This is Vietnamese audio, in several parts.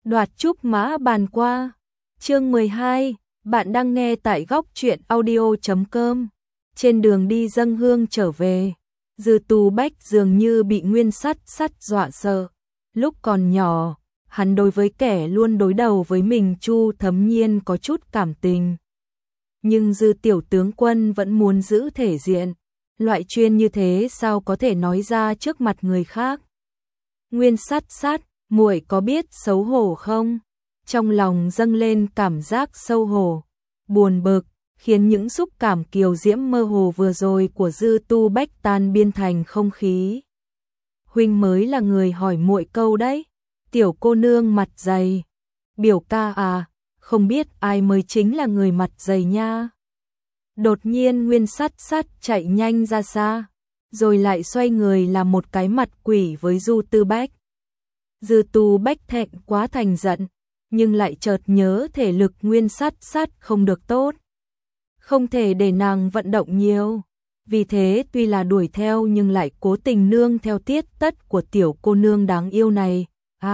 Đoạt trúc mã bàn qua. Chương 12, bạn đang nghe tại góc truyện audio.com. Trên đường đi dâng hương trở về, Dư Tu Bách dường như bị Nguyên Sắt Sắt dọa sợ. Lúc còn nhỏ, hắn đối với kẻ luôn đối đầu với mình Chu Thấm Nhiên có chút cảm tình. Nhưng Dư tiểu tướng quân vẫn muốn giữ thể diện, loại chuyên như thế sao có thể nói ra trước mặt người khác. Nguyên Sắt Sắt, muội có biết xấu hổ không? Trong lòng dâng lên cảm giác xấu hổ, buồn bực, khiến những xúc cảm kiều diễm mơ hồ vừa rồi của Dư Tu Bách tan biên thành không khí. Huynh mới là người hỏi muội câu đấy. Tiểu cô nương mặt dày. Biểu ca à, không biết ai mới chính là người mặt dày nha. Đột nhiên Nguyên Sắt Sắt chạy nhanh ra xa, rồi lại xoay người làm một cái mặt quỷ với Dư Tu Bách. Dư Tu Bách thẹn quá thành giận, nhưng lại chợt nhớ thể lực Nguyên Sắt Sắt không được tốt, không thể để nàng vận động nhiều. Vì thế tuy là đuổi theo nhưng lại cố tình nương theo tiết tất của tiểu cô nương đáng yêu này.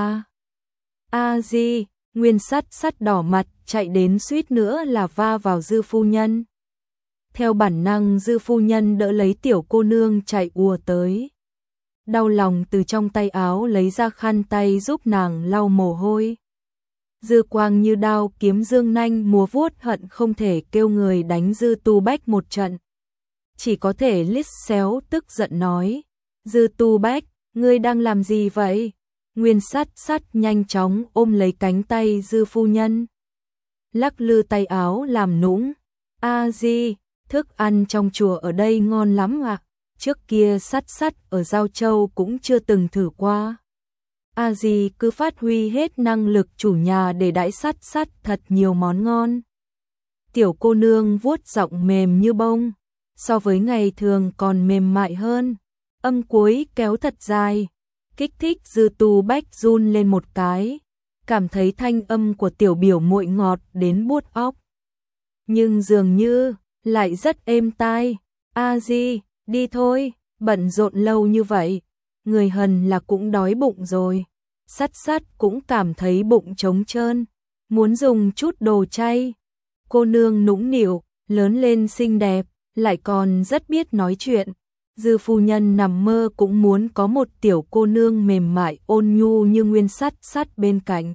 Di, Nguyên Sắt Sắt đỏ mặt chạy đến suýt nữa là va vào Dư phu nhân. Theo bản năng Dư phu nhân đỡ lấy tiểu cô nương chạy ùa tới. Đau lòng từ trong tay áo lấy ra khăn tay giúp nàng lau mồ hôi. Dư quang như đao kiếm dương nanh múa vuốt hận không thể kêu người đánh Dư Tu Bách một trận. Chỉ có thể lít xéo tức giận nói, Dư Tu Bách, ngươi đang làm gì vậy? Nguyên Sắt Sắt nhanh chóng ôm lấy cánh tay Dư phu nhân, lắc lư tay áo làm nũng. Di, thức ăn trong chùa ở đây ngon lắm ạ. Trước kia Sắt Sắt ở Giao Châu cũng chưa từng thử qua. Di cứ phát huy hết năng lực chủ nhà để đãi Sắt Sắt thật nhiều món ngon. Tiểu cô nương vuốt giọng mềm như bông, so với ngày thường còn mềm mại hơn. Âm cuối kéo thật dài, kích thích Dư Tu Bách run lên một cái, cảm thấy thanh âm của tiểu biểu muội ngọt đến buốt óc. Nhưng dường như lại rất êm tai. Di, đi thôi, bận rộn lâu như vậy, người hần là cũng đói bụng rồi. Sắt Sắt cũng cảm thấy bụng trống trơn, muốn dùng chút đồ chay. Cô nương nũng nịu, lớn lên xinh đẹp, lại còn rất biết nói chuyện. Dư phu nhân nằm mơ cũng muốn có một tiểu cô nương mềm mại ôn nhu như Nguyên Sắt Sắt bên cạnh.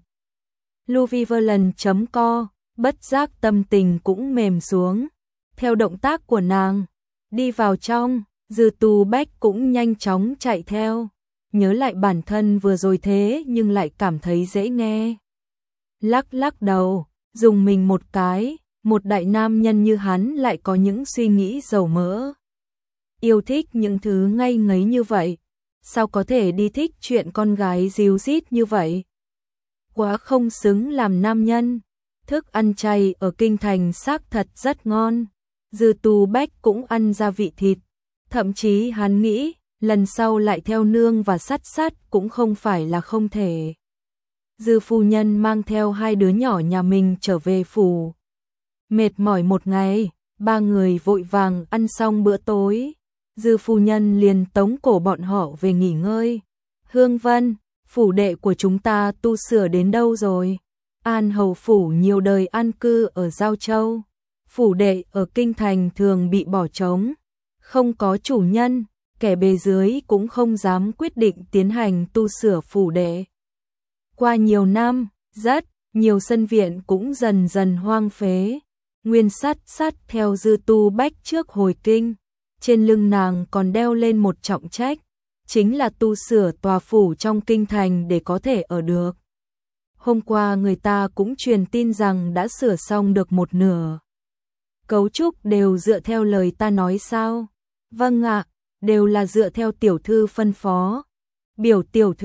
Luviverland.co, bất giác tâm tình cũng mềm xuống. Theo động tác của nàng, đi vào trong, Dư Tu Bách cũng nhanh chóng chạy theo. Nhớ lại bản thân vừa rồi thế nhưng lại cảm thấy dễ nghe. Lắc lắc đầu, dùng mình một cái, một đại nam nhân như hắn lại có những suy nghĩ dầu mỡ. Yêu thích những thứ ngây ngấy như vậy, sao có thể đi thích chuyện con gái díu dít như vậy? Quá không xứng làm nam nhân. Thức ăn chay ở kinh thành xác thật rất ngon. Dư Tu Bách cũng ăn gia vị thịt, thậm chí hắn nghĩ lần sau lại theo nương và Sắt Sắt cũng không phải là không thể. Dư phu nhân mang theo hai đứa nhỏ nhà mình trở về phủ. Mệt mỏi một ngày, ba người vội vàng ăn xong bữa tối. Dư phu nhân liền tống cổ bọn họ về nghỉ ngơi. Hương Vân, phủ đệ của chúng ta tu sửa đến đâu rồi? An hầu phủ nhiều đời an cư ở Giao Châu. Phủ đệ ở kinh thành thường bị bỏ trống, không có chủ nhân, kẻ bề dưới cũng không dám quyết định tiến hành tu sửa phủ đệ. Qua nhiều năm, rất nhiều sân viện cũng dần dần hoang phế. Nguyên Sắt Sắt theo Dư Tu Bách trước hồi kinh, trên lưng nàng còn đeo lên một trọng trách, chính là tu sửa tòa phủ trong kinh thành để có thể ở được. Hôm qua người ta cũng truyền tin rằng đã sửa xong được một nửa. Cấu trúc đều dựa theo lời ta nói sao? Vâng ạ, đều là dựa theo tiểu thư phân phó. Biểu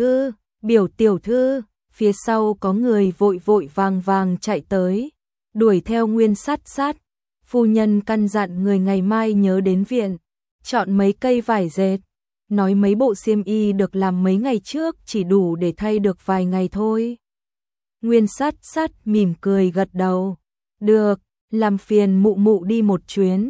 tiểu thư, phía sau có người vội vội vàng vàng chạy tới, đuổi theo Nguyên Sắt Sắt. Phu nhân căn dặn người ngày mai nhớ đến viện, chọn mấy cây vải dệt, nói mấy bộ xiêm y được làm mấy ngày trước chỉ đủ để thay được vài ngày thôi. Nguyên Sắt Sắt mỉm cười gật đầu. Được, làm phiền mụ mụ đi một chuyến.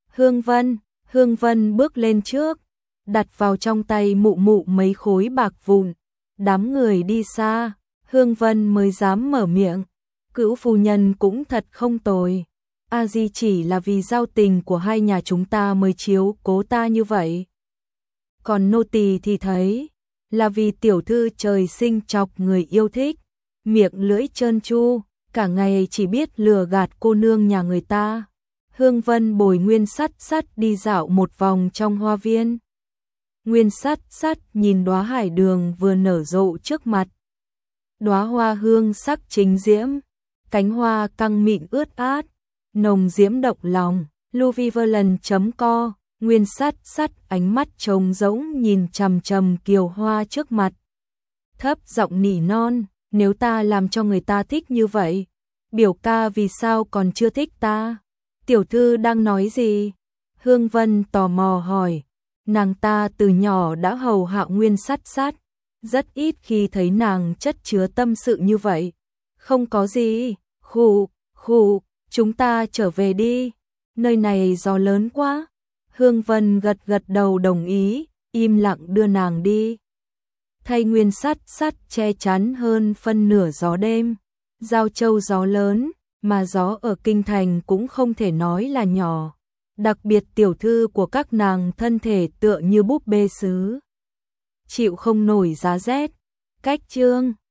Hương Vân bước lên trước, đặt vào trong tay mụ mụ mấy khối bạc vụn. Đám người đi xa, Hương Vân mới dám mở miệng, Cữu phu nhân cũng thật không tồi. A Di chỉ là vì giao tình của hai nhà chúng ta mới chiếu cố ta như vậy. Còn nô tỳ thì thấy là vì tiểu thư trời sinh chọc người yêu thích, miệng lưỡi trơn tru, cả ngày chỉ biết lừa gạt cô nương nhà người ta. Hương Vân bồi Nguyên Sắt Sắt đi dạo một vòng trong hoa viên. Nguyên Sắt Sắt nhìn đóa hải đường vừa nở rộ trước mặt. Đóa hoa hương sắc chính diễm, cánh hoa căng mịn ướt át, nồng diễm động lòng. Luviverland.co. Nguyên Sắt Sắt ánh mắt trống rỗng nhìn chằm chằm kiều hoa trước mặt. Thấp giọng nỉ non, nếu ta làm cho người ta thích như vậy, biểu ca vì sao còn chưa thích ta? Tiểu thư đang nói gì? Hương Vân tò mò hỏi. Nàng ta từ nhỏ đã hầu hạ Nguyên Sắt Sắt, rất ít khi thấy nàng chất chứa tâm sự như vậy. Không có gì, khụ, chúng ta trở về đi, nơi này gió lớn quá. Hương Vân gật gật đầu đồng ý, im lặng đưa nàng đi. Thay Nguyên Sắt Sắt che chắn hơn phân nửa gió đêm. Giao Châu gió lớn, mà gió ở kinh thành cũng không thể nói là nhỏ. Đặc biệt tiểu thư của các nàng thân thể tựa như búp bê sứ, chịu không nổi giá rét. Cách chương